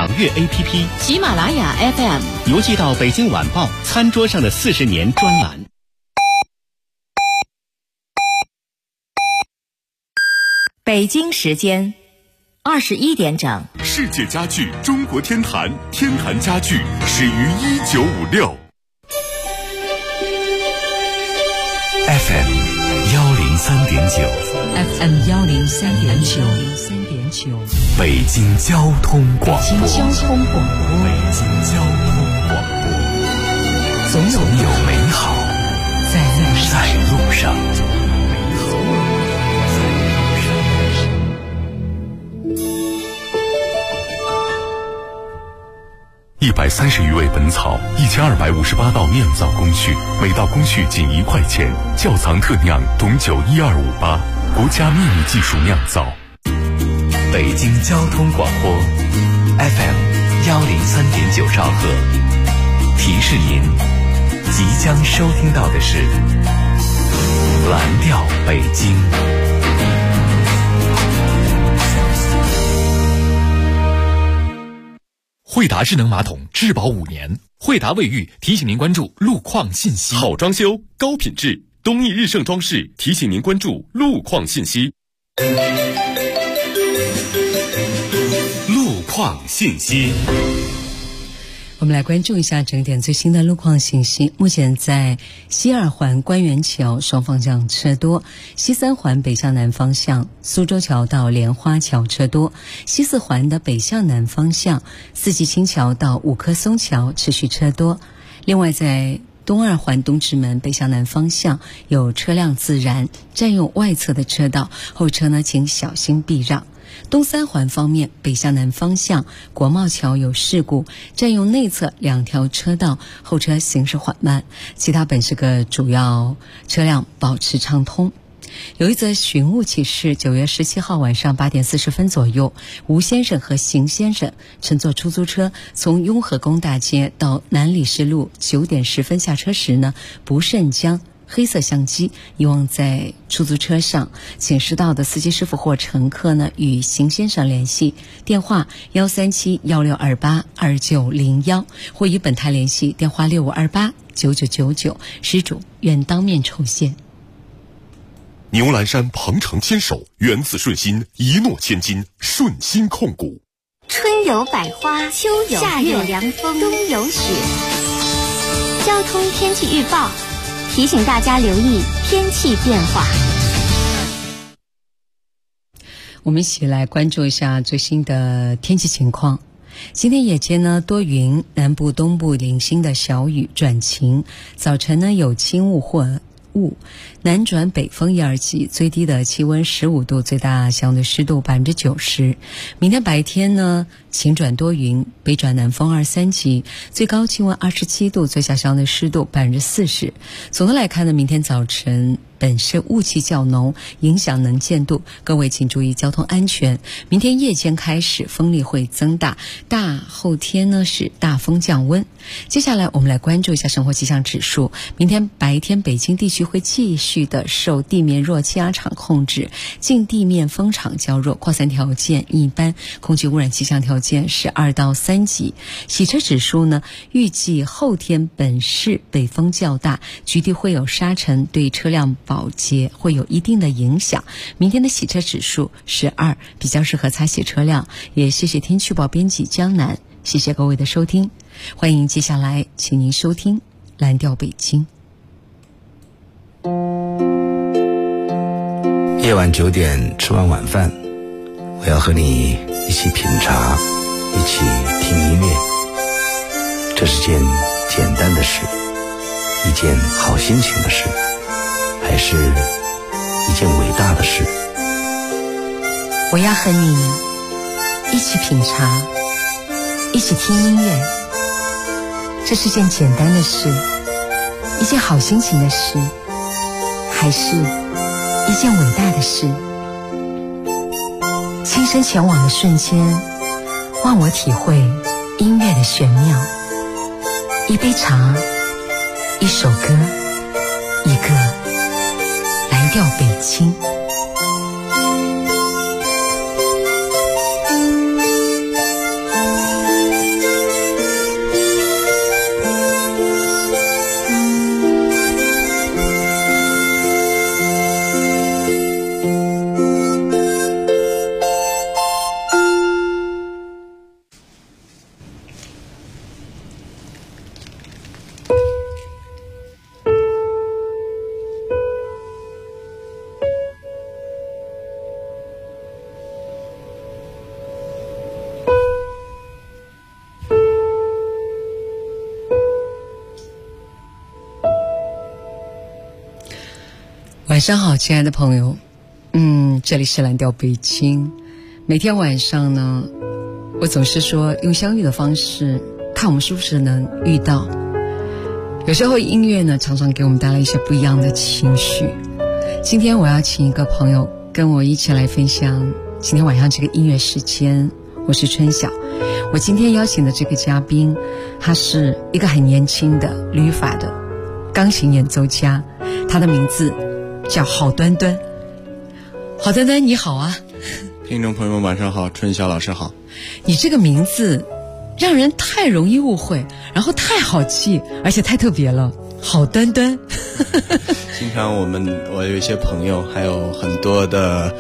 乐 APP、 喜马拉雅 FM， 邮寄到北京晚报餐桌上的40年专栏。 北京时间21点整。 世界家具中国天坛，天坛家具始于1956。FM 103.9， 北京交通广播，总有美好在路上。130余味本草，1258道酿造工序，每道工序仅1块钱。窖藏特酿董酒12588，国家秘密技术酿造。北京交通广播 FM 103.9兆赫，提示您即将收听到的是蓝调北京。 惠达智能马桶质保5年，惠达卫浴提醒您关注路况信息。 好装修，高品质，东义日盛装饰提醒您关注路况信息。路况信息。 我们来关注一下整点最新的路况信息。目前在西2环官园桥双方向车多，西3环北向南方向苏州桥到莲花桥车多，西4环的北向南方向四季青桥到五棵松桥持续车多。另外在东2环东直门北向南方向有车辆自燃，占用外侧的车道，后车呢请小心避让。东3环方面，北向南方向国贸桥有事故，占用内侧2条车道，后车行驶缓慢，其他本市各主要车辆保持畅通。有一则寻物启事，9月17号晚上8点40分左右，吴先生和邢先生乘坐出租车从雍和宫大街到南礼士路，9点10分下车时呢，不慎将黑色相机遗忘在出租车上，请示到的司机师傅或乘客呢与邢先生联系，电话13716282901，或与本台联系，电话65289999，失主愿当面酬谢。 牛栏山鹏程牵手，缘自顺心，一诺千金，顺心控股。 春有百花，秋有夏有凉风，冬有雪。交通天气预报提醒大家留意天气变化。 我们一起来关注一下最新的天气情况。今天夜间呢多云，南部东部零星的小雨转晴，早晨呢有轻雾或雾，南转北风1、2级，最低的气温15度，最大相对湿度90%。明天白天呢晴转多云，北转南风2、3级，最高气温27度，最小相对湿度40%。总的来看呢，明天早晨本市雾气较浓，影响能见度，各位请注意交通安全。明天夜间开始风力会增大，大后天呢是大风降温。接下来我们来关注一下生活气象指数。明天白天北京地区会继续的受地面弱气压场控制，近地面风场较弱，扩散条件一般，空气污染气象条件是2到3级。洗车指数呢，预计后天本市北风较大，局地会有沙尘，对车辆保洁会有一定的影响。明天的洗车指数是2，比较适合擦洗车辆。也谢谢天气预报编辑江南，谢谢各位的收听，欢迎接下来请您收听蓝调北京。 夜晚9点吃完晚饭，我要和你一起品茶，一起听音乐。这是件简单的事，一件好心情的事，还是一件伟大的事？ 我要和你一起品茶，一起听音乐。这是件简单的事，一件好心情的事，还是一件伟大的事？亲身前往的瞬间，让我体会音乐的玄妙。一杯茶，一首歌，一个蓝调北京。 晚上好，亲爱的朋友。这里是蓝调北京。每天晚上呢，我总是说用相遇的方式，看我们是不是能遇到。有时候音乐呢，常常给我们带来一些不一样的情绪。今天我要请一个朋友跟我一起来分享今天晚上这个音乐时间。我是春晓。我今天邀请的这个嘉宾，他是一个很年轻的旅法的钢琴演奏家，他的名字叫郝端端。郝端端你好啊。 听众朋友们晚上好，春晓老师好。 你这个名字让人太容易误会，然后太好记，而且太特别了，郝端端。 经常我有一些朋友，还有很多的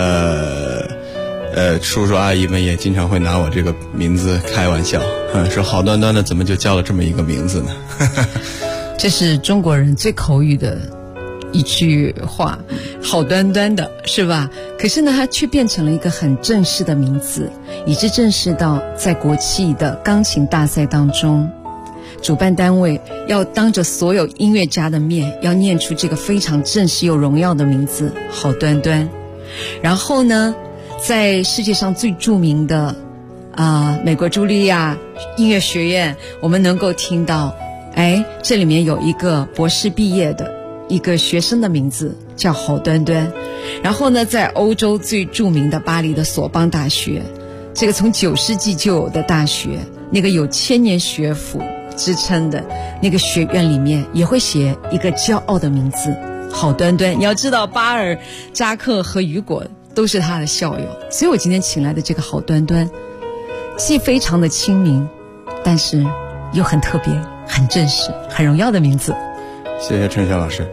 叔叔阿姨们也经常会拿我这个名字开玩笑，说郝端端的怎么就叫了这么一个名字呢？ 这是中国人最口语的一句话，好端端的是吧？可是呢，它却变成了一个很正式的名字，以致正式到在国际的钢琴大赛当中，主办单位要当着所有音乐家的面，要念出这个非常正式又荣耀的名字郝端端。然后呢，在世界上最著名的美国茱莉亚音乐学院，我们能够听到这里面有一个博士毕业的一个学生的名字叫郝端端。然后呢，在欧洲最著名的巴黎的索邦大学，这个从9世纪就有的大学，那个有千年学府之称的那个学院里面，也会写一个骄傲的名字郝端端。你要知道，巴尔扎克和雨果都是他的校友，所以我今天请来的这个郝端端，既非常的亲民，但是又很特别、很正式、很荣耀的名字。 谢谢春晓老师。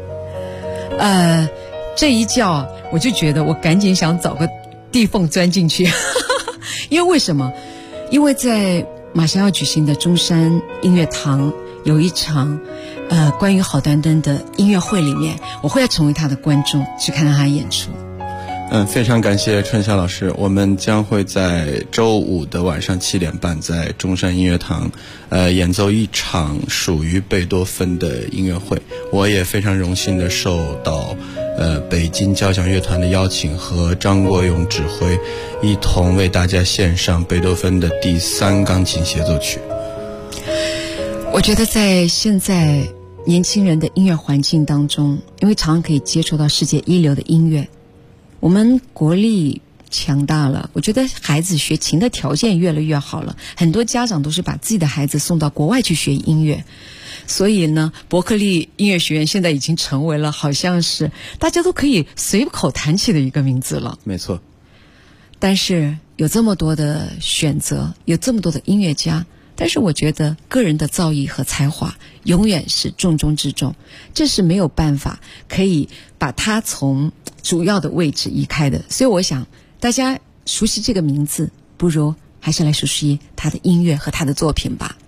这一叫我就觉得我赶紧想找个地缝钻进去。因为为什么？因为在马上要举行的中山音乐堂有一场关于郝端端的音乐会里面，我会要成为他的观众，去看他演出。 非常感谢春晓老师，我们将会在周五的晚上7点半在中山音乐堂演奏一场属于贝多芬的音乐会。我也非常荣幸的受到北京交响乐团的邀请，和张国勇指挥一同为大家献上贝多芬的第3钢琴协奏曲。 我觉得在现在年轻人的音乐环境当中，因为常常可以接触到世界一流的音乐，我们国力强大了，我觉得孩子学琴的条件越来越好了，很多家长都是把自己的孩子送到国外去学音乐。所以呢，伯克利音乐学院现在已经成为了好像是大家都可以随口谈起的一个名字了。 没错。 但是有这么多的选择，有这么多的音乐家，但是我觉得个人的造诣和才华永远是重中之重，这是没有办法可以把它从主要的位置移开的。所以我想大家熟悉这个名字，不如还是来熟悉他的音乐和他的作品吧。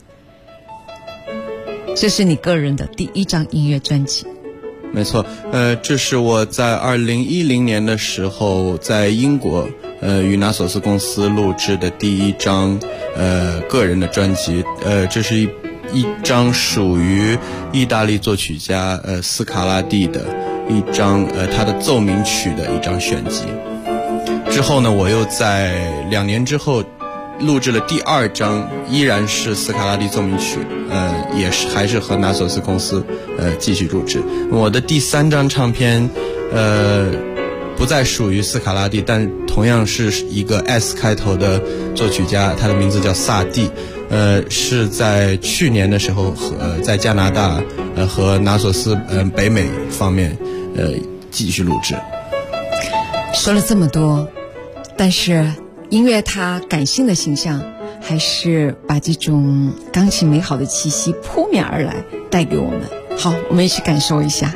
这是你个人的第1张音乐专辑。 没错，这是我在2010年的时候在英国与拿索斯公司录制的第1张个人的专辑。这是一张属于意大利作曲家斯卡拉蒂的一张他的奏鸣曲的一张选集。之后呢，我又在2年之后录制了第2张，依然是斯卡拉蒂奏鸣曲，也是还是和拿索斯公司继续录制。我的第3张唱片不再属于斯卡拉蒂，但同样是一个 S 开头的作曲家，他的名字叫萨蒂。是在去年的时候在加拿大和拿索斯北美方面继续录制。 说了这么多，但是音乐它感性的形象还是把这种钢琴美好的气息扑面而来带给我们。好，我们一起感受一下。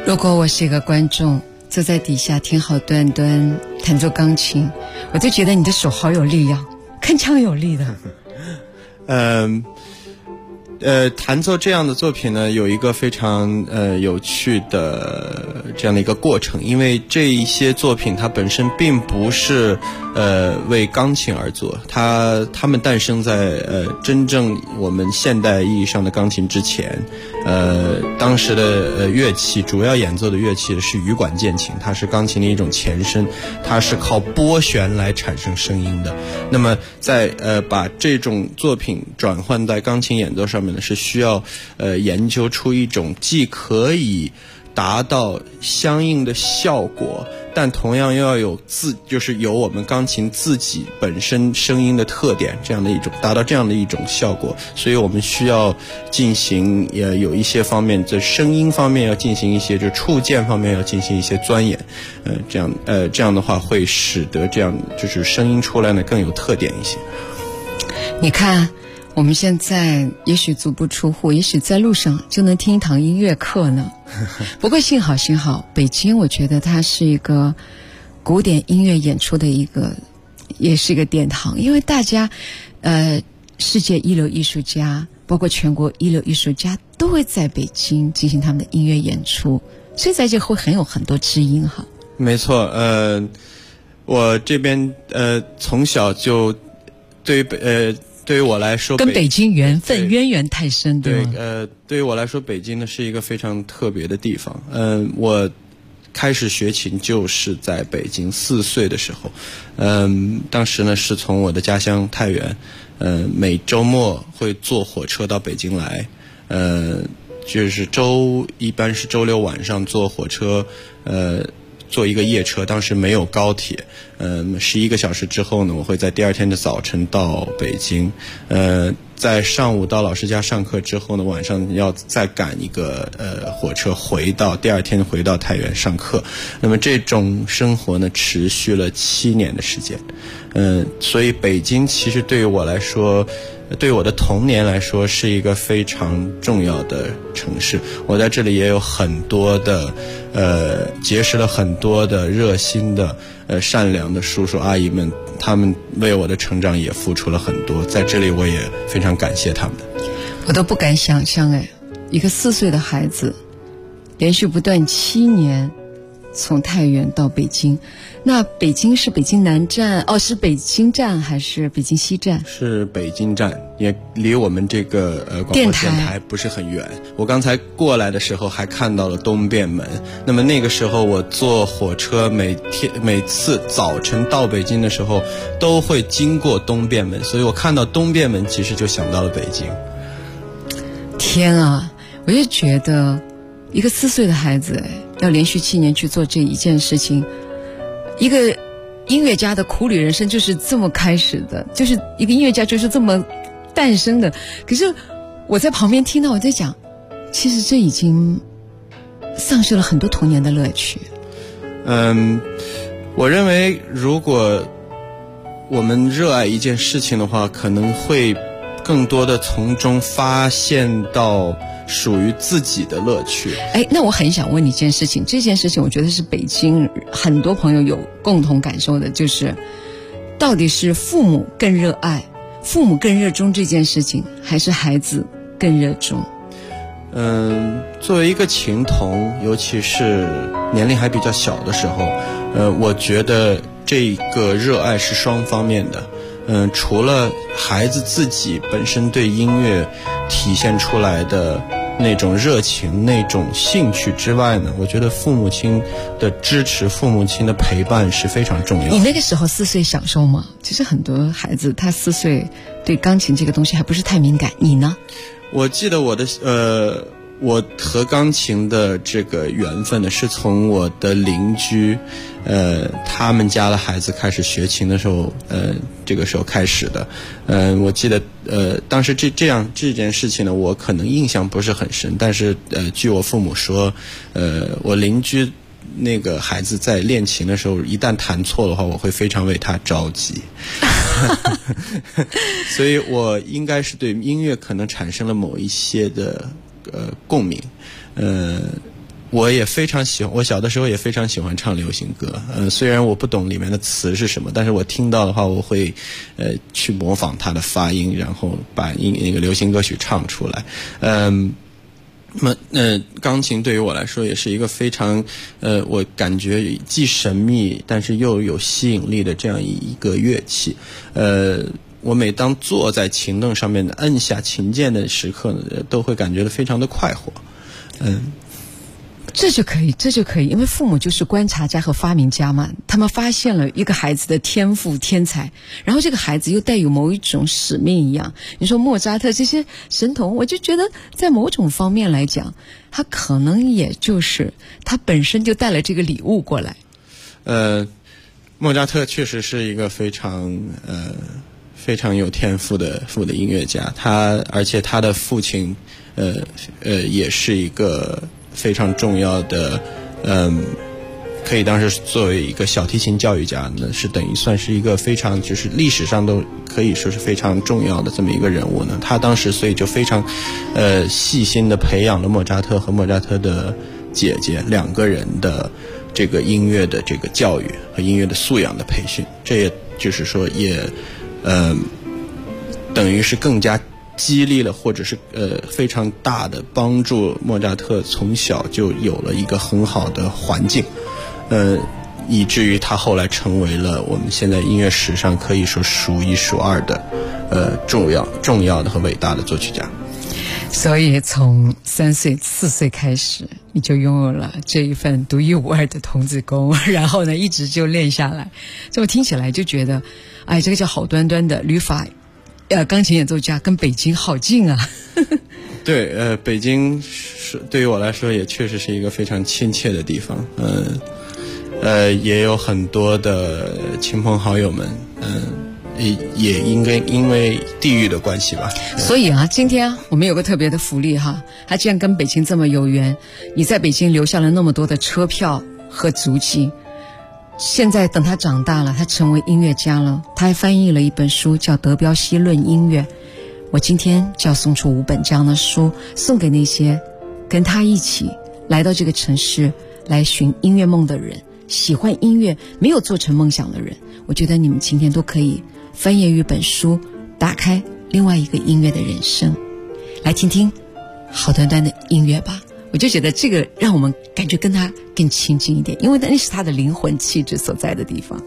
如果我是一个观众，坐在底下听好端端弹奏钢琴，我就觉得你的手好有力量，铿锵有力的。 弹奏这样的作品呢，有一个非常有趣的这样的一个过程，因为这一些作品它本身并不是为钢琴而作，它们诞生在真正我们现代意义上的钢琴之前。当时的乐器主要演奏的乐器是羽管键琴，它是钢琴的一种前身，它是靠拨弦来产生声音的。那么在把这种作品转换在钢琴演奏上面呢，是需要研究出一种既可以达到相应的效果，但同样又要有就是有我们钢琴自己本身声音的特点，这样的一种达到这样的一种效果。所以我们需要进行有一些方面，在声音方面要进行一些，就触键方面要进行一些钻研。这样的话会使得这样就是声音出来呢更有特点一些。 你看我们现在也许足不出户，也许在路上就能听一堂音乐课呢。不过幸好北京我觉得它是一个古典音乐演出的也是一个殿堂，因为大家世界一流艺术家包括全国一流艺术家都会在北京进行他们的音乐演出，所以在这会很多知音哈。 没错，我这边从小就对于我来说， 跟北京缘分渊源太深，对吗？ 对于我来说，北京呢是一个非常特别的地方。我开始学琴就是在北京4岁的时候，当时呢是从我的家乡太原，每周末会坐火车到北京来，就是一般是周六晚上坐火车，坐一个夜车，当时没有高铁，11个小时之后呢，我会在第二天的早晨到北京，在上午到老师家上课之后呢，晚上要再赶一个火车第二天回到太原上课。那么这种生活呢，持续了7年的时间，所以北京其实对于我来说，对我的童年来说是一个非常重要的城市。我在这里也有很多的结识了很多的热心的善良的叔叔阿姨们，他们为我的成长也付出了很多，在这里我也非常感谢他们。 我都不敢想象一个4岁的孩子连续不断7年从太原到北京。那北京是北京南站是北京站还是北京西站？ 是北京站，也离我们这个广播电台不是很远。我刚才过来的时候还看到了东便门，那么那个时候我坐火车每次早晨到北京的时候都会经过东便门，所以我看到东便门其实就想到了北京。 天啊，我就觉得一个4岁的孩子要连续7年去做这一件事情，一个音乐家的苦旅人生就是这么开始的，就是一个音乐家就是这么诞生的。可是我在旁边听到，我在讲，其实这已经丧失了很多童年的乐趣。 我认为如果我们热爱一件事情的话，可能会更多的从中发现到属于自己的乐趣。 那我很想问你一件事情，这件事情我觉得是北京很多朋友有共同感受的，就是到底是父母更热爱，父母更热衷这件事情，还是孩子更热衷？ 作为一个琴童，尤其是年龄还比较小的时候，我觉得这个热爱是双方面的。除了孩子自己本身对音乐体现出来的那种热情、那种兴趣之外呢，我觉得父母亲的支持、父母亲的陪伴是非常重要的。 你那个时候4岁享受吗？其实很多孩子他4岁对钢琴这个东西还不是太敏感，你呢？ 我记得我和钢琴的这个缘分呢，是从我的邻居，他们家的孩子开始学琴的时候，这个时候开始的。我记得，当时这件事情呢，我可能印象不是很深，但是据我父母说，我邻居那个孩子在练琴的时候，一旦弹错的话，我会非常为他着急。所以我应该是对音乐可能产生了某一些的共鸣。 我也非常喜欢，我小的时候也非常喜欢唱流行歌。虽然我不懂里面的词是什么，但是我听到的话，我会去模仿它的发音，然后把那个流行歌曲唱出来。钢琴对于我来说也是一个非常我感觉既神秘但是又有吸引力的这样一个乐器。我每当坐在琴凳上面的按下琴键的时刻呢，都会感觉到非常的快活。 这就可以，因为父母就是观察家和发明家嘛，他们发现了一个孩子的天赋天才，然后这个孩子又带有某一种使命一样。你说莫扎特这些神童，我就觉得在某种方面来讲，他可能也就是他本身就带了这个礼物过来。 莫扎特确实是一个非常有天赋的音乐家，而且他的父亲也是一个非常重要的，可以当时作为一个小提琴教育家呢，是等于算是一个非常就是历史上都可以说是非常重要的这么一个人物呢。他当时所以就非常细心的培养了莫扎特和莫扎特的姐姐两个人的这个音乐的这个教育和音乐的素养的培训，这也就是说也等于是更加激励了，或者是非常大的帮助莫扎特从小就有了一个很好的环境，以至于他后来成为了我们现在音乐史上可以说数一数二的重要的和伟大的作曲家。 所以从3岁4岁开始，你就拥有了这一份独一无二的童子功，然后呢一直就练下来。这么听起来就觉得，哎，这个叫好端端的旅法钢琴演奏家跟北京好近啊。 对，北京对于我来说也确实是一个非常亲切的地方。也有很多的亲朋好友们，也应该因为地域的关系吧。 所以啊，今天我们有个特别的福利哈，他既然跟北京这么有缘，你在北京留下了那么多的车票和足迹。现在等他长大了，他成为音乐家了，他还翻译了一本书叫《德彪西论音乐》。我今天就要送出5本这样的书，送给那些跟他一起来到这个城市来寻音乐梦的人，喜欢音乐没有做成梦想的人。我觉得你们今天都可以翻阅一本书，打开另外一个音乐的人生，来听听好端端的音乐吧。我就觉得这个让我们感觉跟他更亲近一点，因为那是他的灵魂气质所在的地方。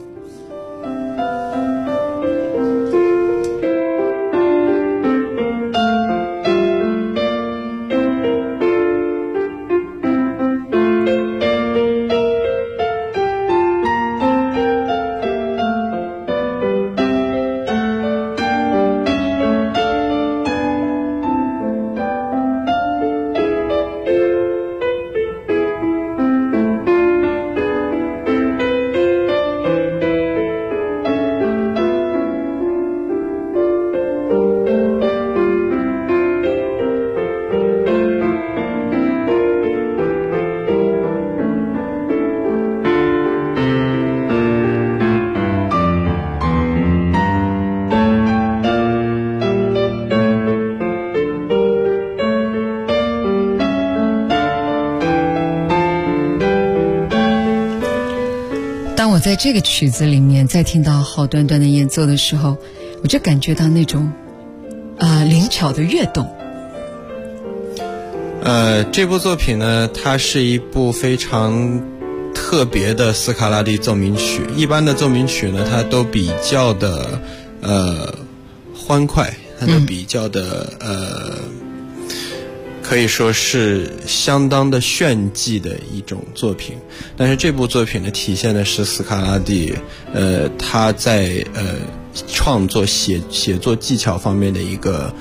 在这个曲子里面再听到好端端的演奏的时候，我就感觉到那种灵巧的跃动。 这部作品呢，它是一部非常特别的斯卡拉蒂奏鸣曲。一般的奏鸣曲呢，它都比较的欢快，它都比较的可以说是相当的炫技的一种作品。但是这部作品呢，体现的是斯卡拉蒂他在创作写作技巧方面的一个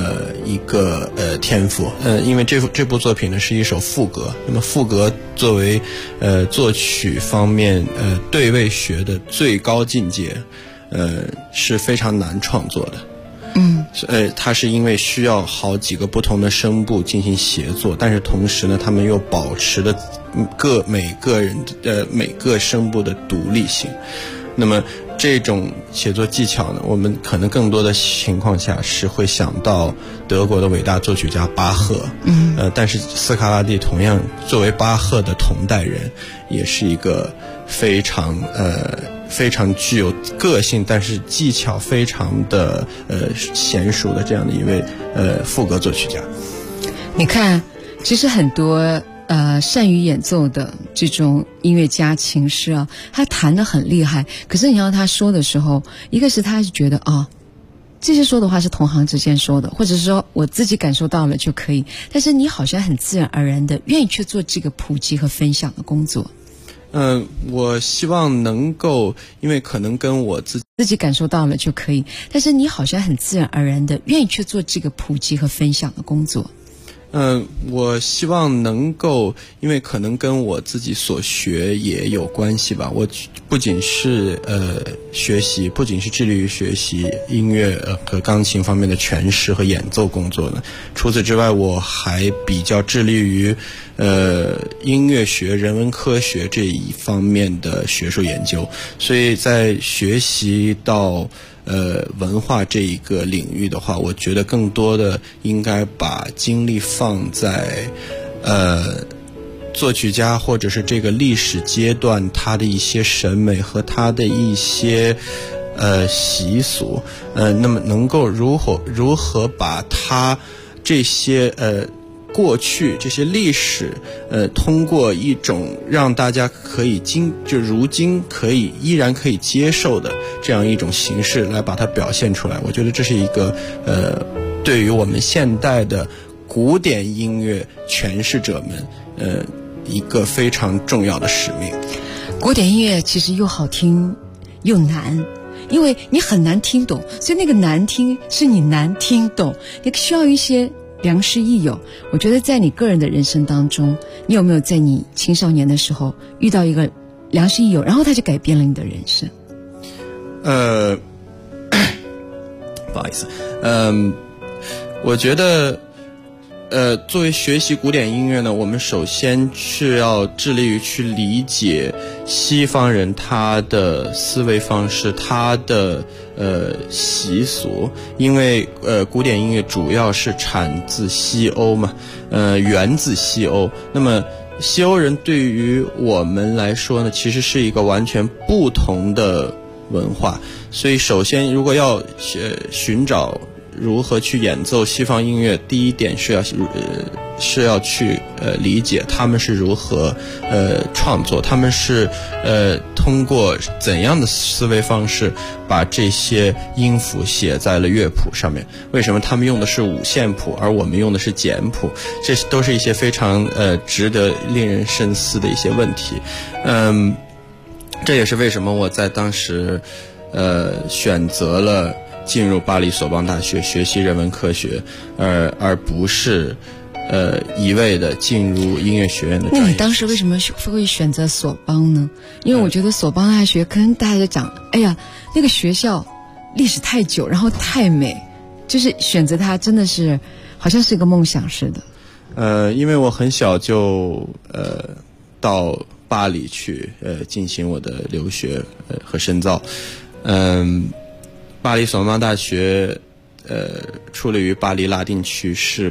天赋。因为这部作品呢是一首赋格，那么赋格作为作曲方面对位学的最高境界，是非常难创作的。它是因为需要好几个不同的声部进行协作，但是同时呢，他们又保持了每个声部的独立性。那么这种写作技巧呢，我们可能更多的情况下是会想到德国的伟大作曲家巴赫，但是斯卡拉蒂同样作为巴赫的同代人，也是一个非常具有个性，但是技巧非常的娴熟的这样的一位赋格作曲家。 你看，其实很多善于演奏的这种音乐家琴师啊，他弹得很厉害，可是你要他说的时候，一个是他是觉得这些说的话是同行之间说的，或者是说我自己感受到了就可以，但是你好像很自然而然的愿意去做这个普及和分享的工作。 我希望能够，因为可能跟我自己感受到了就可以，但是你好像很自然而然的愿意去做这个普及和分享的工作。 我希望能够，因为可能跟我自己所学也有关系吧。我不仅是不仅是致力于学习音乐和钢琴方面的诠释和演奏工作呢。除此之外，我还比较致力于音乐学、人文科学这一方面的学术研究。所以在学习到文化这一个领域的话，我觉得更多的应该把精力放在作曲家或者是这个历史阶段他的一些审美和他的一些习俗，那么能够如何把他这些过去这些历史通过一种让大家可以如今依然可以接受的这样一种形式来把它表现出来。我觉得这是一个对于我们现代的古典音乐诠释者们一个非常重要的使命。 古典音乐其实又好听又难，因为你很难听懂，所以那个难听是你难听懂，你需要一些良师益友。我觉得在你个人的人生当中，你有没有在你青少年的时候遇到一个良师益友，然后他就改变了你的人生？ 不好意思，我觉得作为学习古典音乐呢，我们首先是要致力于去理解西方人他的思维方式，他的习俗，因为古典音乐主要是产自西欧嘛，源自西欧。那么西欧人对于我们来说呢，其实是一个完全不同的文化，所以首先如果要寻找如何去演奏西方音乐，第一点是要去理解他们是如何创作，他们是通过怎样的思维方式把这些音符写在了乐谱上面。为什么他们用的是五线谱，而我们用的是简谱？这都是一些非常值得令人深思的一些问题。这也是为什么我在当时选择了进入巴黎索邦大学学习人文科学，而不是一味的进入音乐学院的专业。 那你当时为什么会选择索邦呢？因为我觉得索邦大学可能大家讲，哎呀，那个学校历史太久，然后太美，就是选择它真的是好像是一个梦想似的。 因为我很小就到巴黎去进行我的留学和深造。巴黎索邦大学矗立于巴黎拉丁区，是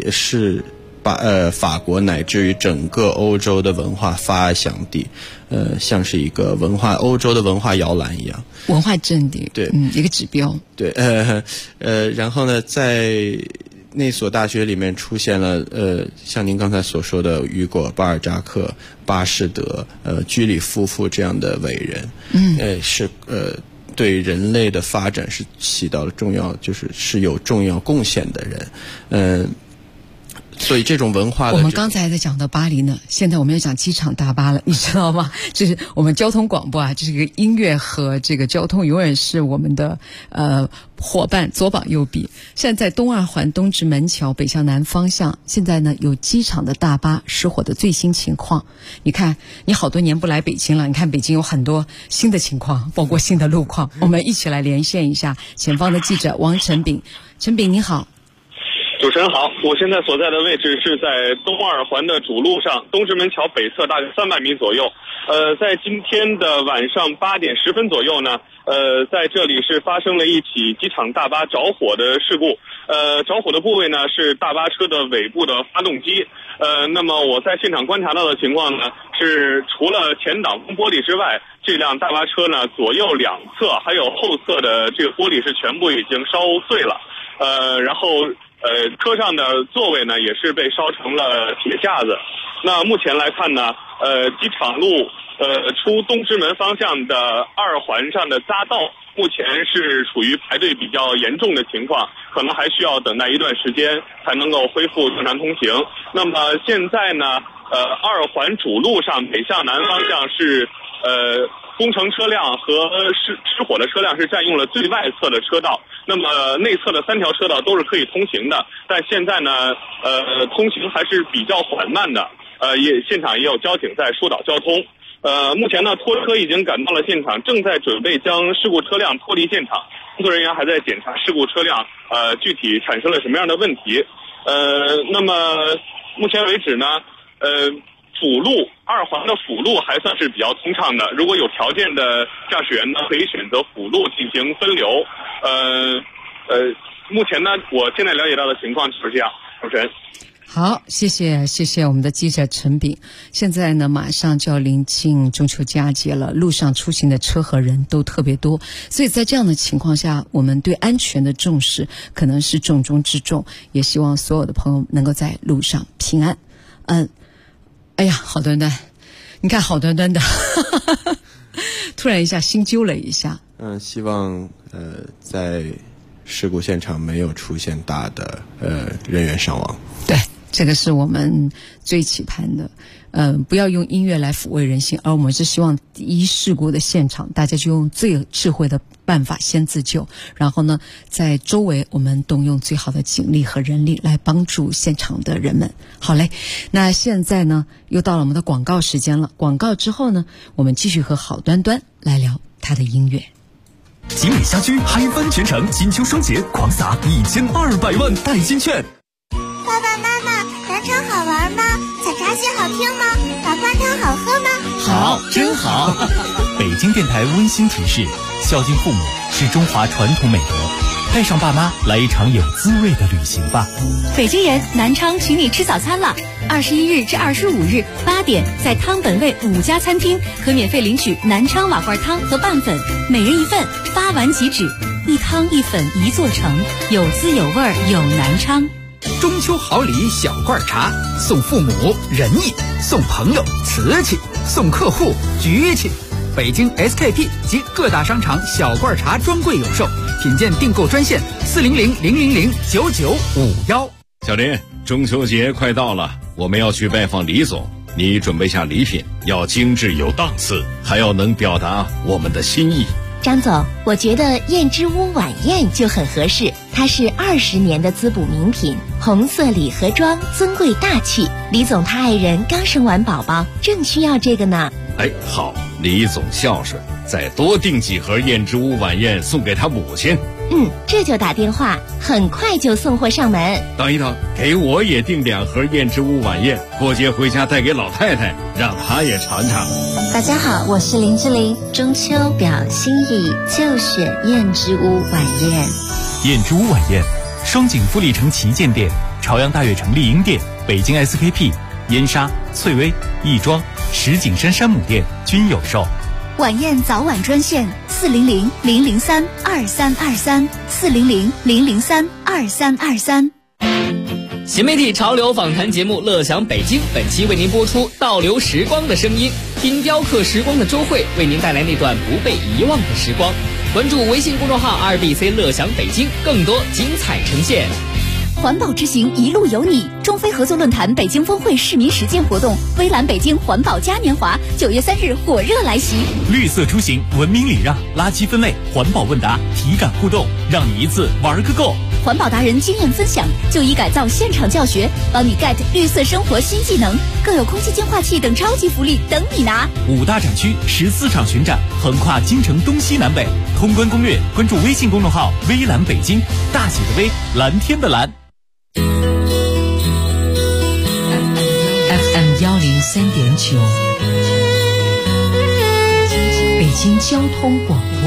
法国乃至于整个欧洲的文化发祥地，像是一个欧洲的文化摇篮一样， 文化阵地， 对， 一个指标， 对，然后呢，在那所大学里面出现了像您刚才所说的雨果、巴尔扎克、巴士德、居里夫妇这样的伟人，是对人类的发展是起到了是有重要贡献的人，所以这种文化的， 我们刚才在讲到巴黎呢，现在我们要讲机场大巴了，你知道吗？就是我们交通广播啊，这个音乐和这个交通永远是我们的伙伴，左膀右臂。现在在东二环东直门桥北向南方向，现在呢有机场的大巴失火的最新情况。你看，你好多年不来北京了，你看北京有很多新的情况，包括新的路况。我们一起来连线一下前方的记者王晨炳。晨炳你好。 主持人好，我现在所在的位置是在东二环的主路上，东直门桥北侧大概300米左右。在今天的晚上8点10分左右呢，在这里是发生了一起机场大巴着火的事故。着火的部位呢是大巴车的尾部的发动机。那么我在现场观察到的情况呢是，除了前挡风玻璃之外，这辆大巴车呢左右两侧还有后侧的这个玻璃是全部已经烧碎了。然后车上的座位呢也是被烧成了铁架子。那目前来看呢，机场路出东直门方向的2环上的匝道，目前是处于排队比较严重的情况，可能还需要等待一段时间才能够恢复正常通行。那么现在呢，2环主路上北向南方向是工程车辆和失火的车辆是占用了最外侧的车道，那么内侧的3条车道都是可以通行的，但现在呢通行还是比较缓慢的。现场也有交警在疏导交通。目前呢，拖车已经赶到了现场，正在准备将事故车辆脱离现场。工作人员还在检查事故车辆具体产生了什么样的问题。那么目前为止呢，辅路2环的辅路还算是比较通畅的。如果有条件的驾驶员呢，可以选择辅路进行分流。目前呢，我现在了解到的情况就是这样。主持人。 好，谢谢我们的记者陈炳。现在呢，马上就要临近中秋佳节了，路上出行的车和人都特别多，所以在这样的情况下，我们对安全的重视可能是重中之重，也希望所有的朋友能够在路上平安。哎呀，好端端，你看好端端的突然一下心揪了一下。 希望在事故现场没有出现大的人员伤亡。 对，这个是我们最期盼的。不要用音乐来抚慰人心，而我们是希望第一事故的现场，大家就用最智慧的办法先自救，然后呢，在周围我们动用最好的警力和人力来帮助现场的人们。好嘞，那现在呢，又到了我们的广告时间了。广告之后呢，我们继续和好端端来聊他的音乐。 集美家居嗨翻全城，金秋双节狂撒1200万代金券。 爸爸妈妈，南昌好玩吗？采茶戏好听吗？麻花汤好喝吗？ 好，真好。北京电台温馨提示：孝敬父母是中华传统美德，带上爸妈来一场有滋味的旅行吧。 北京人，南昌请你吃早餐了。21日至25日8点，在汤本味5家餐厅可免费领取南昌瓦罐汤和拌粉，每人1份，发完即止。一汤一粉一座城，有滋有味有南昌。 中秋好礼小罐茶，送父母仁义，送朋友瓷器，送客户局气。北京 SKP 及各大商场小罐茶专柜有售，品鉴订购专线400-000-9951。 小林，中秋节快到了，我们要去拜访李总，你准备下礼品，要精致有档次，还要能表达我们的心意。 张总，我觉得燕之屋晚宴就很合适，它是20年的滋补名品，红色礼盒装，尊贵大气。李总他爱人刚生完宝宝，正需要这个呢。 哎，好，李总孝顺，再多订几盒燕之屋晚宴送给他母亲。 这就打电话，很快就送货上门。 等一等，给我也订2盒燕之屋晚宴，过节回家带给老太太，让她也尝尝。 大家好，我是林志玲，中秋表心意就选燕之屋晚宴。 燕之屋晚宴，双井富力城旗舰店、朝阳大悦城丽婴店、北京 SKP、燕莎、翠微、亦庄、石景山山姆店均有售。 晚宴早晚专线400-003-2323 400-003-2323。 新媒体潮流访谈节目《乐享北京》，本期为您播出倒流时光的声音，听雕刻时光的周慧为您带来那段不被遗忘的时光。关注微信公众号2BC 乐享北京，更多精彩呈现。 环保之行一路有你，中非合作论坛北京峰会市民实践活动，微蓝北京环保嘉年华9月3日火热来袭。 绿色出行，文明礼让，垃圾分类，环保问答，体感互动，让你一次玩个够。 环保达人经验分享，就医改造现场教学，帮你 get 绿色生活新技能，更有空气净化器等超级福利等你拿。 5大展区14场巡展，横跨京城东西南北。通关攻略，关注微信公众号微蓝北京，大写的微，蓝天的蓝。 FM 103.9，北京交通广播，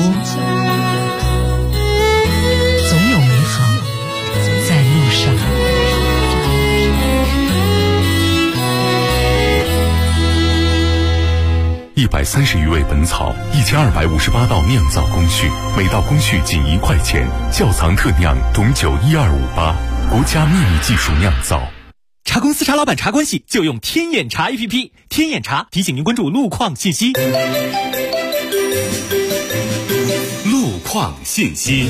总有美好在路上。 130余味本草，1258道酿造工序，每道工序仅1块钱。窖藏特酿董酒12588，国家秘密技术酿造。 茶公司茶老板茶关系就用天眼茶 APP， 天眼茶提醒您关注路况信息。 路况信息，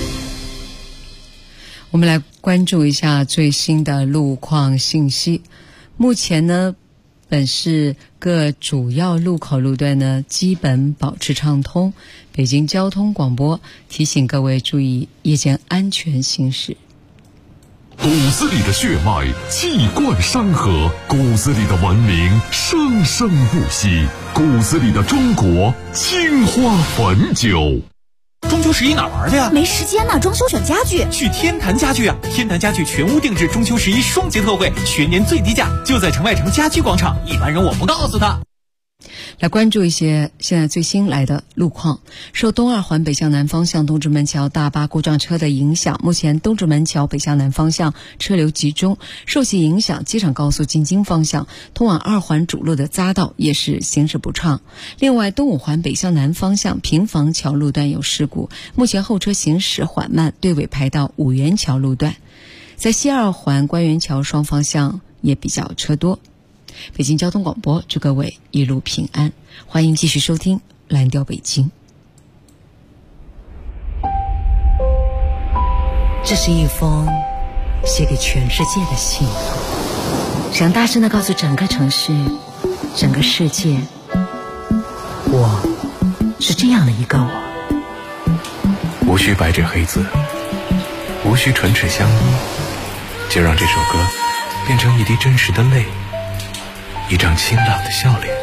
我们来关注一下最新的路况信息。目前呢，本市各主要路口路段呢基本保持畅通。北京交通广播提醒各位注意夜间安全行驶。 骨子里的血脉气贯山河，骨子里的文明生生不息，骨子里的中国青花汾酒。 中秋11哪玩去呀？ 没时间呢，装修选家具。 去天坛家具啊！天坛家具全屋定制中秋11双节特惠，全年最低价，就在城外城家居广场。一般人我不告诉他。 来关注一些现在最新来的路况。受东二环北向南方向东直门桥大巴故障车的影响，目前东直门桥北向南方向车流集中，受其影响，机场高速进京方向通往二环主路的匝道也是行驶不畅。另外，东五环北向南方向平房桥路段有事故，目前后车行驶缓慢，队尾排到五元桥路段。在西二环关元桥双方向也比较车多。北京交通广播祝各位一路平安，欢迎继续收听蓝调北京。这是一封写给全世界的信，想大声地告诉整个城市，整个世界，我是这样的一个我。 无需白纸黑字，无需唇齿相依，就让这首歌变成一滴真实的泪，一张清朗的笑脸。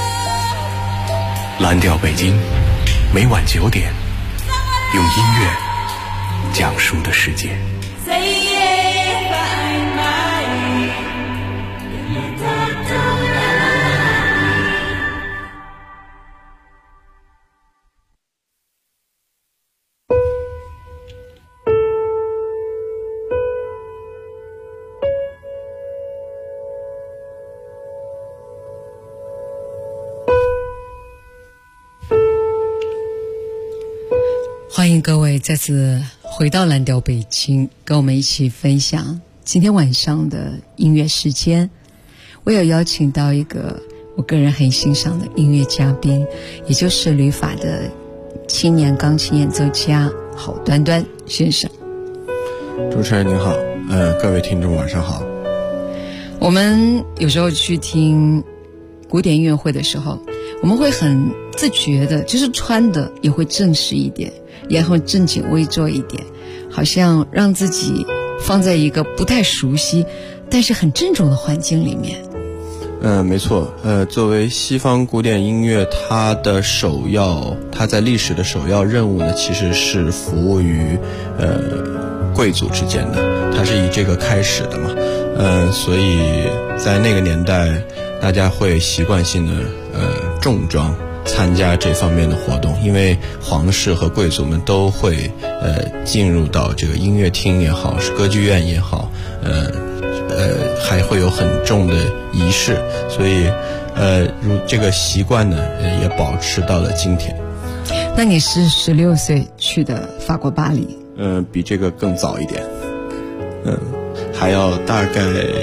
蓝调北京，每晚9点，用音乐讲述的世界。 欢迎各位再次回到蓝调北京，跟我们一起分享今天晚上的音乐时间。我有邀请到一个我个人很欣赏的音乐嘉宾，也就是旅法的青年钢琴演奏家郝端端先生。 主持人您好，各位听众晚上好。 我们有时候去听古典音乐会的时候，我们会很自觉的，就是穿的也会正式一点，也会正襟危坐一点，好像让自己放在一个不太熟悉但是很郑重的环境里面。 没错，作为西方古典音乐，它在历史的首要任务呢，其实是服务于贵族之间的，它是以这个开始的嘛，所以在那个年代，大家会习惯性的重装参加这方面的活动，因为皇室和贵族们都会进入到这个音乐厅也好，是歌剧院也好，还会有很重的仪式，所以如这个习惯呢也保持到了今天。 那你是16岁去的法国巴黎？ 比这个更早一点，还要大概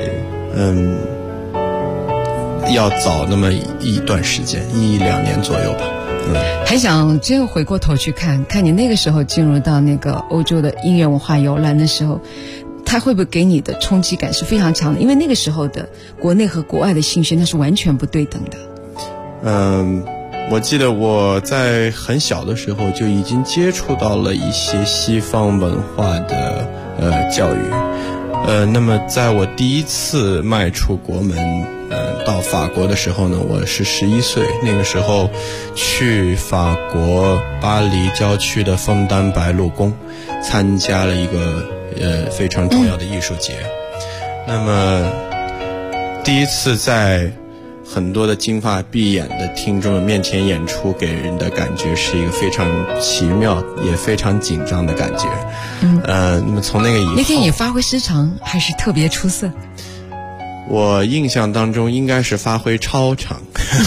要早那么一段时间，1-2年左右吧。 还想真回过头去看你那个时候进入到那个欧洲的音乐文化游览的时候，它会不会给你的冲击感是非常强的？因为那个时候的国内和国外的兴趣那是完全不对等的。 我记得我在很小的时候就已经接触到了一些西方文化的教育。那么在我第一次迈出国门到法国的时候呢，我是11岁，那个时候去法国巴黎郊区的枫丹白露宫参加了一个非常重要的艺术节。那么第一次在很多的金发碧眼的听众面前演出，给人的感觉是一个非常奇妙也非常紧张的感觉。那么从那个以后， 那天你发挥失常还是特别出色？ 我印象当中应该是发挥超常。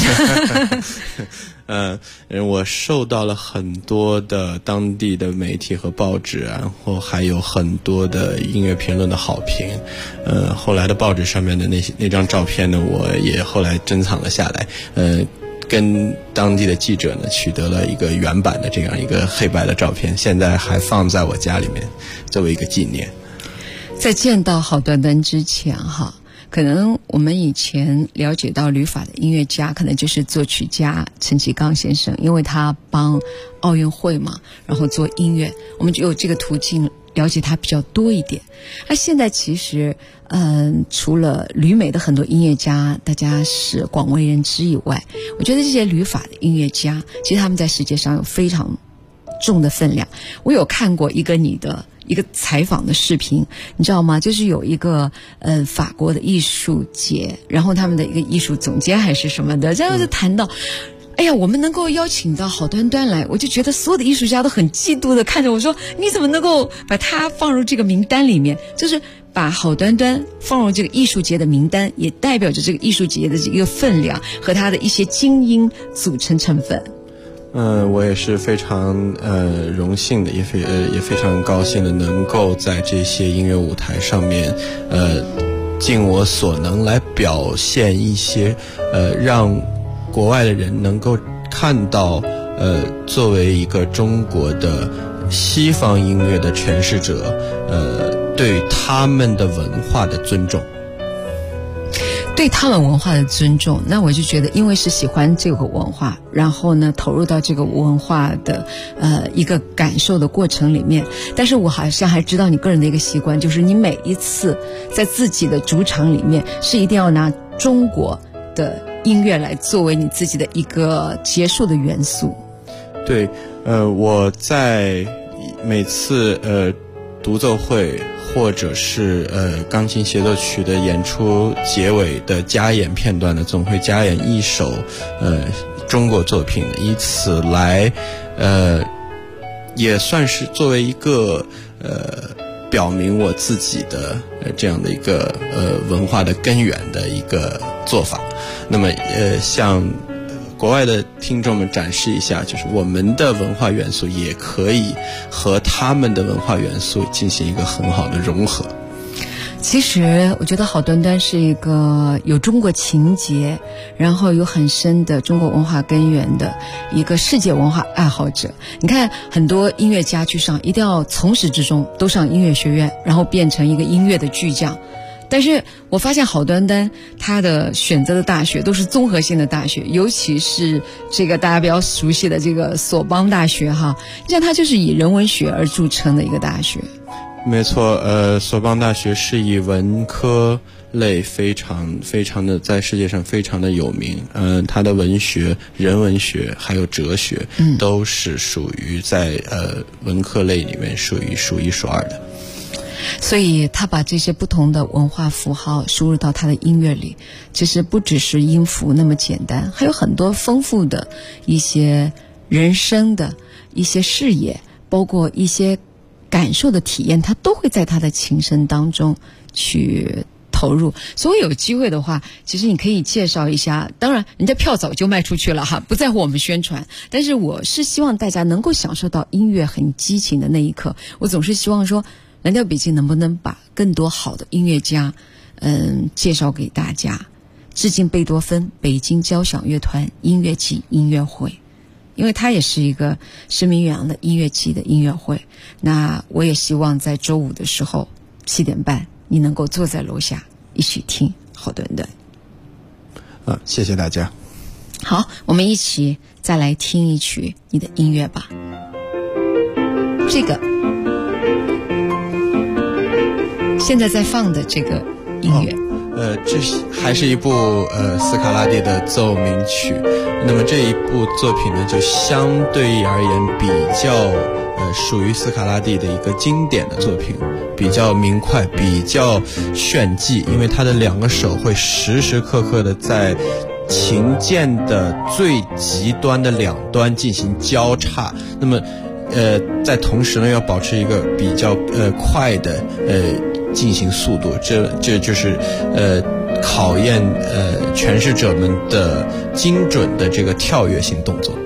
我受到了很多的当地的媒体和报纸，然后还有很多的音乐评论的好评。后来的报纸上面的那张照片呢，我也后来珍藏了下来。跟当地的记者呢取得了一个原版的这样一个黑白的照片，现在还放在我家里面作为一个纪念。 在见到好端端之前哈，可能我们以前了解到旅法的音乐家可能就是作曲家陈其刚先生，因为他帮奥运会嘛，然后做音乐，我们就有这个途径了解他比较多一点。那现在其实除了旅美的很多音乐家大家是广为人知以外，我觉得这些旅法的音乐家其实他们在世界上有非常重的分量。我有看过一个采访的视频，你知道吗？就是有一个法国的艺术节，然后他们的一个艺术总监还是什么的，然后就谈到哎呀，我们能够邀请到好端端来，我就觉得所有的艺术家都很嫉妒的看着我说，你怎么能够把他放入这个名单里面？就是把好端端放入这个艺术节的名单，也代表着这个艺术节的这个分量和他的一些精英组成成分。 我也是非常荣幸的，也非常高兴的，能够在这些音乐舞台上面尽我所能来表现一些让国外的人能够看到作为一个中国的西方音乐的诠释者对他们的文化的尊重。 对他们文化的尊重，那我就觉得因为是喜欢这个文化，然后呢投入到这个文化的一个感受的过程里面。但是我好像还知道你个人的一个习惯，就是你每一次在自己的主场里面是一定要拿中国的音乐来作为你自己的一个结束的元素。 对，我在每次独奏会或者是钢琴协奏曲的演出结尾的加演片段呢，总会加演一首中国作品，以此来也算是作为一个表明我自己的这样的一个文化的根源的一个做法。那么向国外的听众们展示一下，就是我们的文化元素也可以和他们的文化元素进行一个很好的融合。 其实我觉得好端端是一个有中国情节，然后有很深的中国文化根源的一个世界文化爱好者。你看很多音乐家去上，一定要从始至终都上音乐学院，然后变成一个音乐的巨匠。但是我发现好端端他的选择的大学都是综合性的大学，尤其是这个大家比较熟悉的这个索邦大学哈，像他就是以人文学而著称的一个大学。 没错，索邦大学是以文科类非常的在世界上非常的有名。它的文学、人文学还有哲学都是属于在文科类里面属于数一数二的。 所以他把这些不同的文化符号输入到他的音乐里，其实不只是音符那么简单，还有很多丰富的一些人生的一些视野，包括一些感受的体验，他都会在他的琴声当中去投入。所以有机会的话，其实你可以介绍一下，当然人家票早就卖出去了哈，不在乎我们宣传，但是我是希望大家能够享受到音乐很激情的那一刻。我总是希望说蓝调北京能不能把更多好的音乐家介绍给大家。致敬贝多芬北京交响乐团音乐季音乐会，因为它也是一个声名远扬的音乐季的音乐会。那我也希望在周五的时候7点半你能够坐在楼下一起听好端端。 谢谢大家。 好，我们一起再来听一曲你的音乐吧。这个现在在放的这个音乐， 这还是一部斯卡拉蒂的奏鸣曲。那么这一部作品呢，就相对而言比较属于斯卡拉蒂的一个经典的作品， 比较明快，比较炫技，因为他的两个手会时时刻刻的在琴键的最极端的两端进行交叉，那么在同时呢要保持一个比较快的进行速度，这就是考验诠释者们的精准的这个跳跃性动作。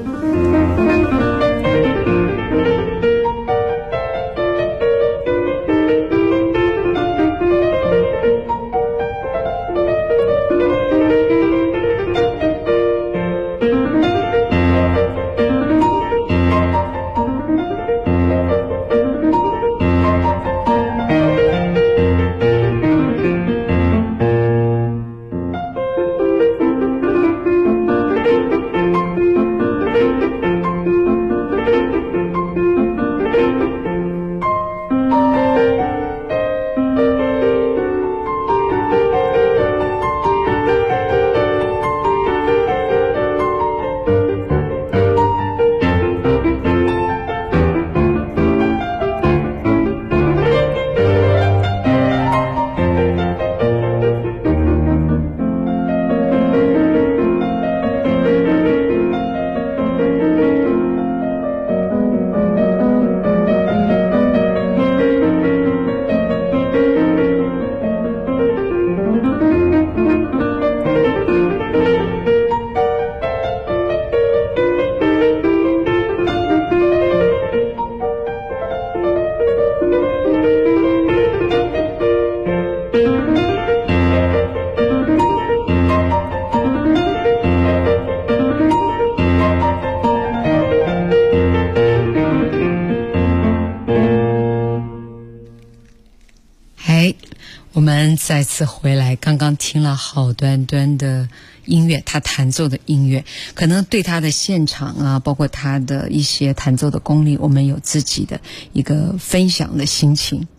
我们再次回来，刚刚听了好端端的音乐，他弹奏的音乐，可能对他的现场啊，包括他的一些弹奏的功力，我们有自己的一个分享的心情。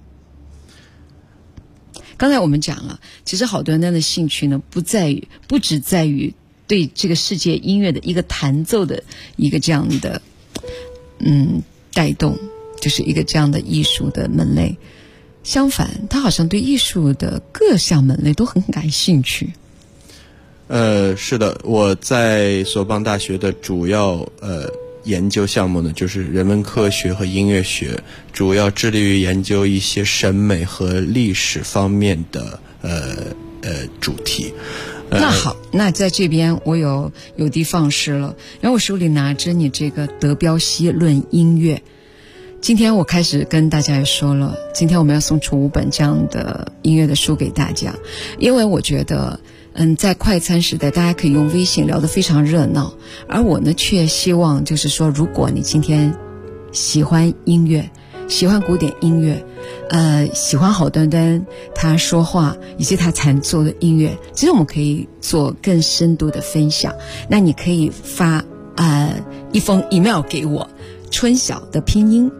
刚才我们讲了，其实好端端的兴趣呢，不只在于对这个世界音乐的一个弹奏的一个这样的带动，就是一个这样的艺术的门类。相反，他好像对艺术的各项门类都很感兴趣。 是的，我在索邦大学的主要研究项目呢，就是人文科学和音乐学，主要致力于研究一些审美和历史方面的主题。 那好，那在这边我有的放矢了，然后我手里拿着你这个德彪西论音乐。今天我开始跟大家也说了，今天我们要送出5本这样的音乐的书给大家，因为我觉得在快餐时代，大家可以用微信聊得非常热闹，而我呢却希望就是说，如果你今天喜欢音乐，喜欢古典音乐，喜欢好端端他说话以及他弹奏的音乐，其实我们可以做更深度的分享。那你可以发一封 email 给我，春晓的拼音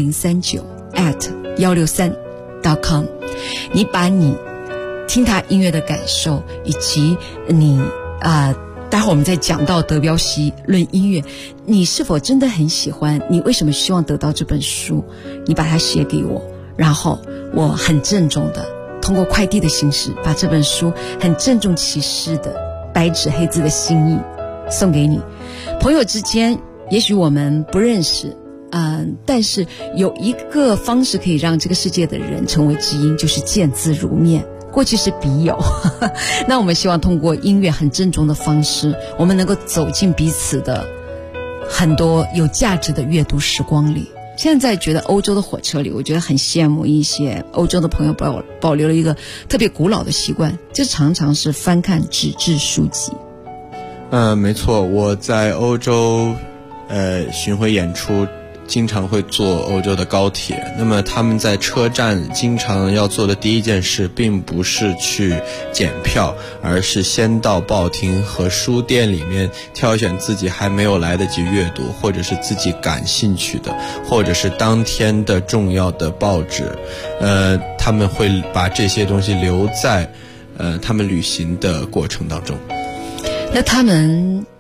1039@163.com， 你把你听他音乐的感受，以及你待会儿我们再讲到德彪西论音乐，你是否真的很喜欢，你为什么希望得到这本书，你把它写给我，然后我很郑重的通过快递的形式把这本书很郑重其事的白纸黑字的心意送给你。朋友之间也许我们不认识，但是有一个方式可以让这个世界的人成为知音，就是见字如面。过去是笔友那我们希望通过音乐很郑重的方式，我们能够走进彼此的很多有价值的阅读时光里。现在觉得欧洲的火车里，我觉得很羡慕一些欧洲的朋友保留了一个特别古老的习惯，就常常是翻看纸质书籍。 没错，我在欧洲巡回演出经常会坐欧洲的高铁，那么他们在车站经常要做的第一件事并不是去检票，而是先到报厅和书店里面挑选自己还没有来得及阅读，或者是自己感兴趣的，或者是当天的重要的报纸。他们会把这些东西留在他们旅行的过程当中。 那他们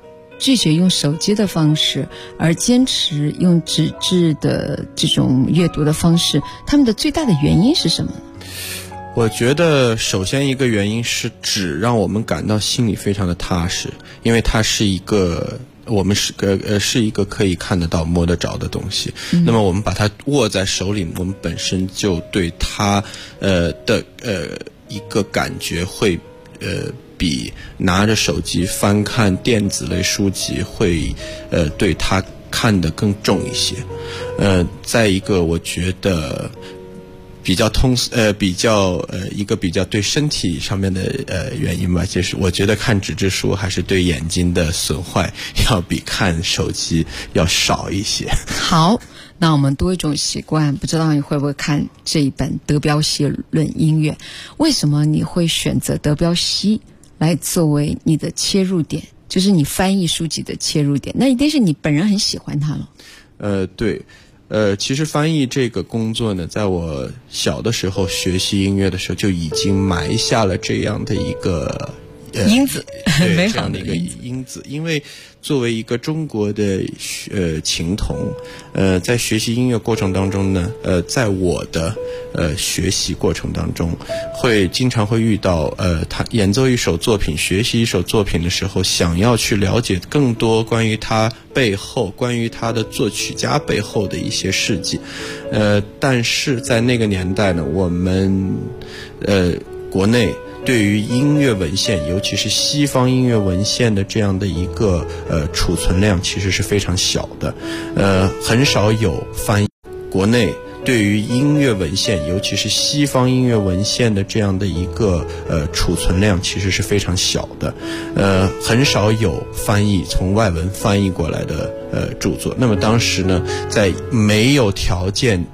拒绝用手机的方式，而坚持用纸质的这种阅读的方式，他们的最大的原因是什么呢？ 我觉得首先一个原因是纸让我们感到心里非常的踏实，因为它是一个我们是一个可以看得到摸得着的东西，那么我们把它握在手里，我们本身就对它一个感觉会比拿着手机翻看电子类书籍会对它看得更重一些。再一个我觉得一个比较对身体上面的原因吧，就是我觉得看纸质书还是对眼睛的损坏要比看手机要少一些。 好，那我们多一种习惯，不知道你会不会看这一本德彪西论音乐？为什么你会选择德彪西来作为你的切入点，就是你翻译书籍的切入点？那一定是你本人很喜欢它了。 对。其实翻译这个工作呢，在我小的时候学习音乐的时候就已经埋下了这样的一个因子， 对，这样的一个因子。因为作为一个中国的琴童，在学习音乐过程当中呢，在我的学习过程当中，经常会遇到他演奏一首作品、学习一首作品的时候，想要去了解更多关于他背后、关于他的作曲家背后的一些事迹。但是在那个年代呢，我们国内对于音乐文献，尤其是西方音乐文献的这样的一个储存量其实是非常小的，很少有翻译。国内对于音乐文献，尤其是西方音乐文献的这样的一个储存量其实是非常小的，很少有翻译从外文翻译过来的著作。那么当时呢，在没有条件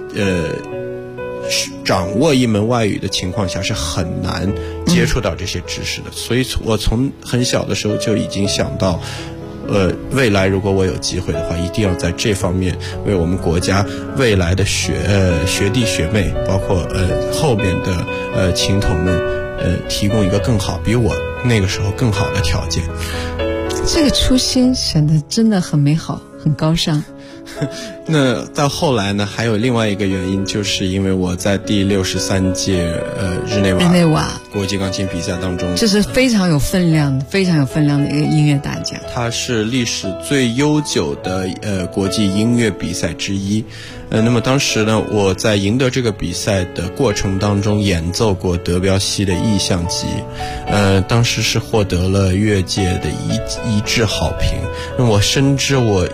掌握一门外语的情况下，是很难接触到这些知识的。所以我从很小的时候就已经想到，未来如果我有机会的话，一定要在这方面为我们国家未来的学弟学妹，包括后面的琴童们，提供一个更好，比我那个时候更好的条件。 这个初心显得真的很美好，很高尚。 那到后来呢，还有另外一个原因，就是因为我在第63届日内瓦国际钢琴比赛当中， 这是非常有分量的一个音乐大奖。 它是历史最悠久的国际音乐比赛之一。那么当时呢，我在赢得这个比赛的过程当中演奏过德彪西的意象集，当时是获得了乐界的一致好评。那我深知我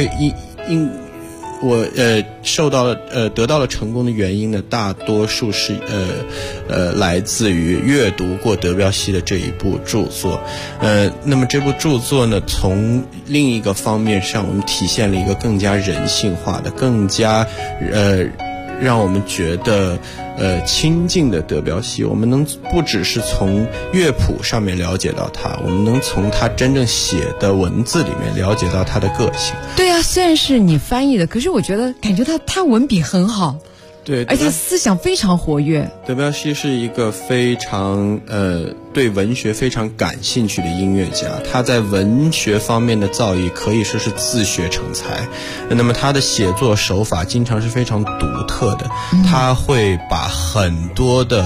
得到了成功的原因呢，大多数是来自于阅读过德彪西的这一部著作。那么这部著作呢，从另一个方面上，我们体现了一个更加人性化的、更加让我们觉得亲近的德彪西。我们能不只是从乐谱上面了解到他，我们能从他真正写的文字里面了解到他的个性。 对啊，虽然是你翻译的，可是我觉得感觉他文笔很好。 对， 而且思想非常活跃。 德彪西是一个非常对文学非常感兴趣的音乐家，他在文学方面的造诣可以说是自学成才。那么他的写作手法经常是非常独特的，他会把很多的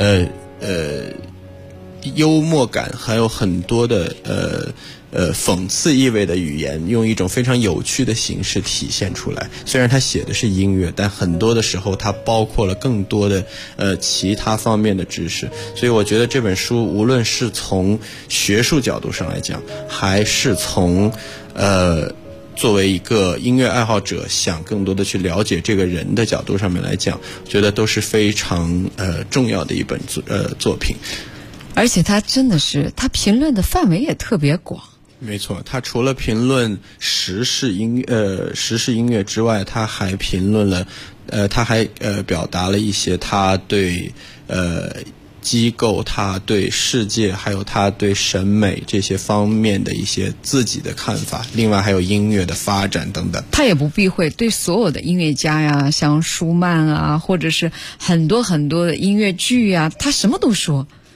幽默感，还有很多的讽刺意味的语言，用一种非常有趣的形式体现出来。虽然他写的是音乐，但很多的时候他包括了更多的其他方面的知识。所以我觉得这本书无论是从学术角度上来讲，还是从作为一个音乐爱好者想更多的去了解这个人的角度上面来讲，觉得都是非常重要的一本作品。 而且他真的是，他评论的范围也特别广。 没错，他除了评论时事音乐之外，他还评论了，他还表达了一些他对机构、他对世界，还有他对审美这些方面的一些自己的看法。另外还有音乐的发展等等。 他也不避讳对所有的音乐家呀，像舒曼啊，或者是很多很多的音乐剧啊，他什么都说。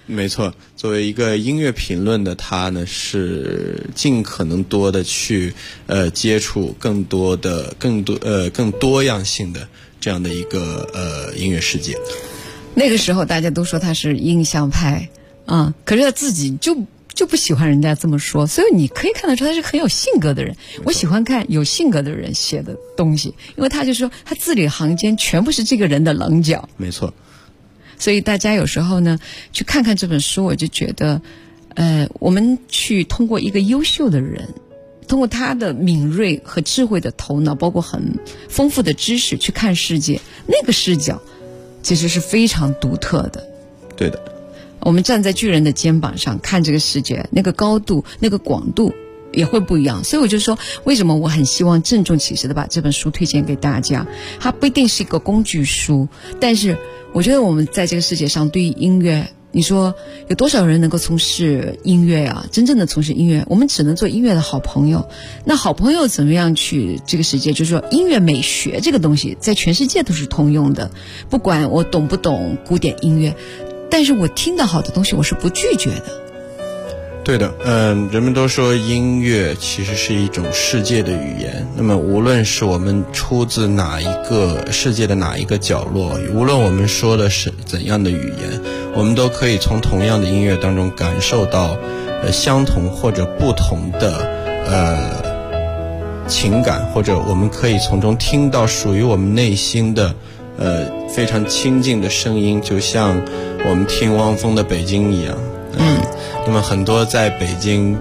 没错，作为一个音乐评论的他呢，是尽可能多的去接触更多样性的这样的一个音乐世界。 那个时候大家都说他是印象派啊，可是他自己就不喜欢人家这么说，所以你可以看得出他是很有性格的人。我喜欢看有性格的人写的东西，因为他就说他字里行间全部是这个人的棱角。 没错。 所以大家有时候呢去看看这本书，我就觉得我们去通过一个优秀的人，通过他的敏锐和智慧的头脑，包括很丰富的知识去看世界，那个视角其实是非常独特的。 对的， 我们站在巨人的肩膀上看这个世界，那个高度那个广度也会不一样。所以我就说，为什么我很希望郑重其事的把这本书推荐给大家。它不一定是一个工具书，但是我觉得我们在这个世界上对于音乐，你说有多少人能够从事音乐啊？真正的从事音乐，我们只能做音乐的好朋友。那好朋友怎么样去这个世界？就是说音乐美学这个东西在全世界都是通用的，不管我懂不懂古典音乐，但是我听到好的东西我是不拒绝的。 对的，人们都说音乐其实是一种世界的语言。那么无论是我们出自哪一个世界的哪一个角落，无论我们说的是怎样的语言，我们都可以从同样的音乐当中感受到相同或者不同的情感，或者我们可以从中听到属于我们内心的非常亲近的声音，就像我们听汪峰的《北京》一样。那么很多在北京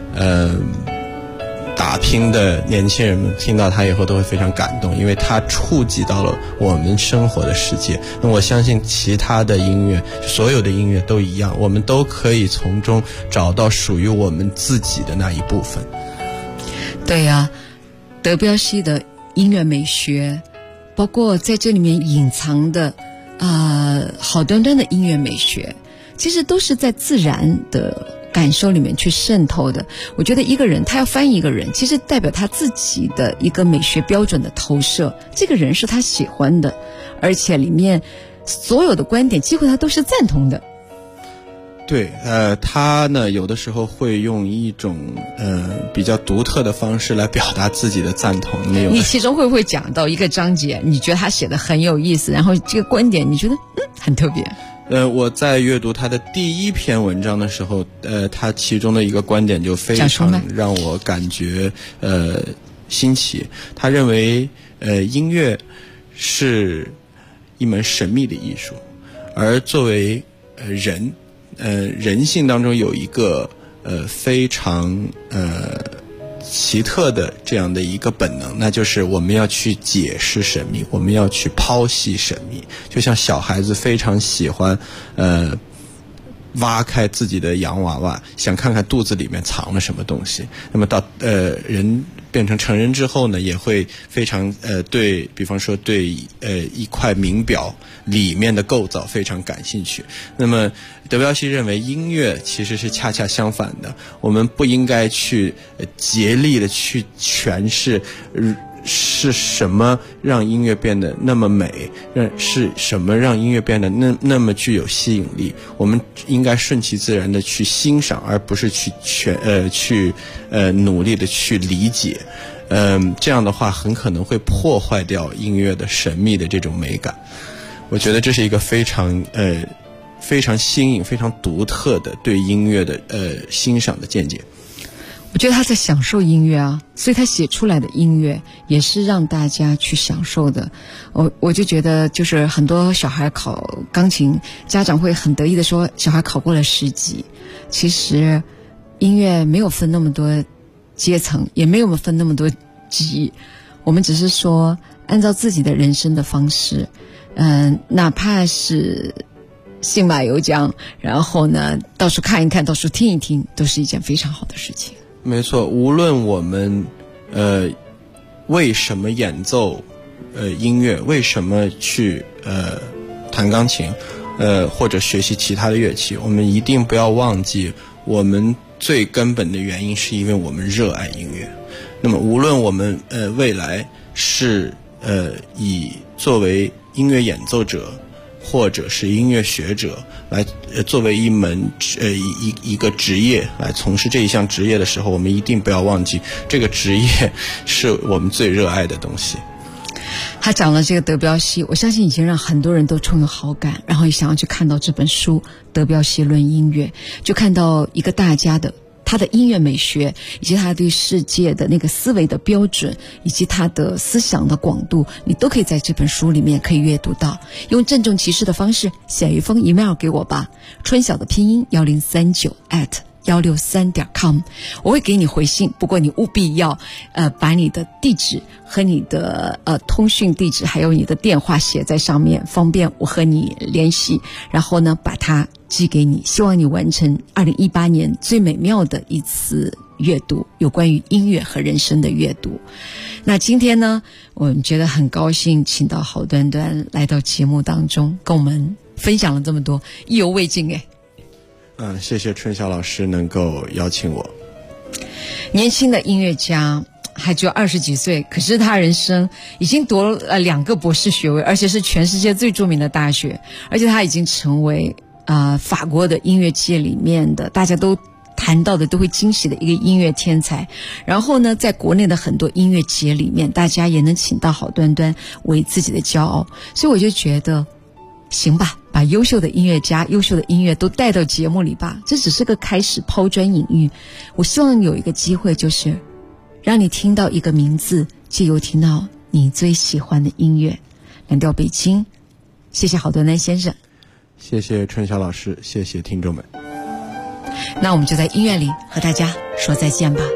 打拼的年轻人们听到他以后都会非常感动，因为他触及到了我们生活的世界。那我相信其他的音乐，所有的音乐都一样，我们都可以从中找到属于我们自己的那一部分。 对呀，德彪西的音乐美学，包括在这里面隐藏的好端端的音乐美学，其实都是在自然的感受里面去渗透的。我觉得一个人他要翻译一个人，其实代表他自己的一个美学标准的投射，这个人是他喜欢的，而且里面所有的观点几乎他都是赞同的。 对，他呢有的时候会用一种比较独特的方式来表达自己的赞同。 你其中会不会讲到一个章节，你觉得他写的很有意思，然后这个观点你觉得很特别？ 我在阅读他的第一篇文章的时候，他其中的一个观点就非常让我感觉新奇。他认为音乐是一门神秘的艺术，而作为人性当中有一个非常奇特的这样的一个本能，那就是我们要去解释神秘，我们要去剖析神秘。就像小孩子非常喜欢挖开自己的洋娃娃，想看看肚子里面藏了什么东西。那么到人变成成人之后呢，也会非常对，比方说对一块名表里面的构造非常感兴趣。那么德彪西认为音乐其实是恰恰相反的，我们不应该去竭力的去诠释是什么让音乐变得那么美，是什么让音乐变得那么具有吸引力。我们应该顺其自然的去欣赏，而不是去努力的去理解。这样的话很可能会破坏掉音乐的神秘的这种美感。我觉得这是一个非常新颖、非常独特的对音乐的欣赏的见解。 我觉得他在享受音乐啊，所以他写出来的音乐也是让大家去享受的。我就觉得，就是很多小孩考钢琴，家长会很得意的说小孩考过了10级。其实音乐没有分那么多阶层，也没有分那么多级，我们只是说按照自己的人生的方式，哪怕是信马由缰，然后呢到处看一看，到处听一听，都是一件非常好的事情。 没错，无论我们为什么演奏音乐，为什么去弹钢琴，或者学习其他的乐器，我们一定不要忘记，我们最根本的原因是因为我们热爱音乐。那么无论我们未来是以作为音乐演奏者， 或者是音乐学者来作为一门一个职业来从事这一项职业的时候，我们一定不要忘记这个职业是我们最热爱的东西。 他讲了这个德彪西，我相信已经让很多人都充有好感，然后也想要去看到这本书《德彪西论音乐》，就看到一个大家的他的音乐美学，以及他对世界的那个思维的标准，以及他的思想的广度，你都可以在这本书里面可以阅读到。用郑重其事的方式写一封 email 给我吧，春晓的拼音1039@163.com， 我会给你回信，不过你务必要把你的地址和你的通讯地址还有你的电话写在上面，方便我和你联系，然后呢把它寄给你，希望你完成2018年最美妙的一次阅读，有关于音乐和人生的阅读。那今天呢，我们觉得很高兴请到郝端端来到节目当中，跟我们分享了这么多，意犹未尽哎。 谢谢春晓老师能够邀请我。 年轻的音乐家还只有20几岁，可是他人生已经夺了2个博士学位，而且是全世界最著名的大学，而且他已经成为法国的音乐界里面的大家都谈到的都会惊喜的一个音乐天才。然后呢，在国内的很多音乐节里面，大家也能请到郝端端为自己的骄傲，所以我就觉得行吧，把优秀的音乐家、优秀的音乐都带到节目里吧，这只是个开始，抛砖引玉。我希望有一个机会，就是让你听到一个名字，借由听到你最喜欢的音乐。蓝调北京，谢谢郝端端先生， 谢谢春晓老师，谢谢听众们。 那我们就在音乐里和大家说再见吧。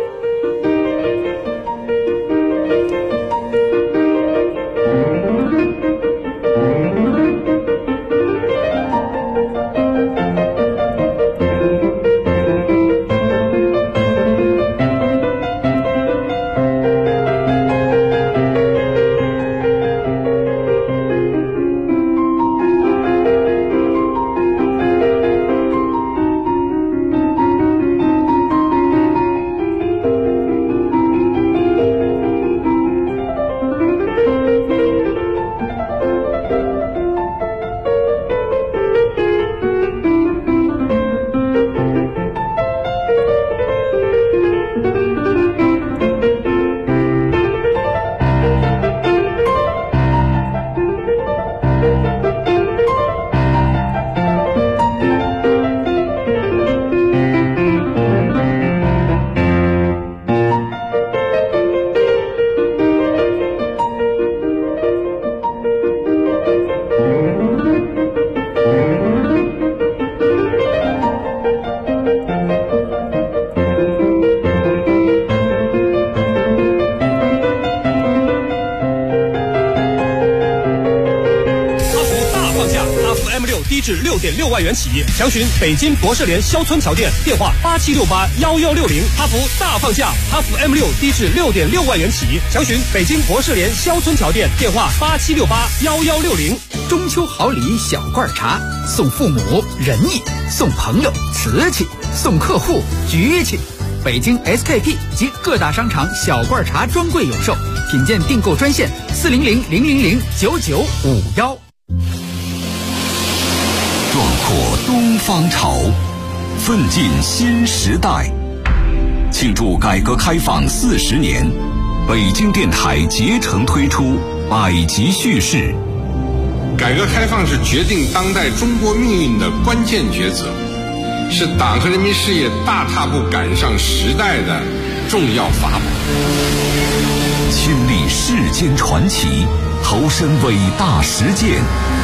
低至6.6万元起，详询北京博士联肖村桥店，电话87681160。哈弗大放价，哈弗M6低至6.6万元起，详询北京博士联肖村桥店，电话87681160。 中秋好礼小罐茶，送父母仁义，送朋友瓷器，送客户局气。北京 SKP 及各大商场小罐茶专柜有售，品鉴订购专线40000009951。 壮阔东方潮，奋进新时代。庆祝改革开放40年，北京电台竭诚推出百集叙事。 改革开放是决定当代中国命运的关键抉择，是党和人民事业大踏步赶上时代的重要法宝。 亲历世间传奇，投身伟大实践。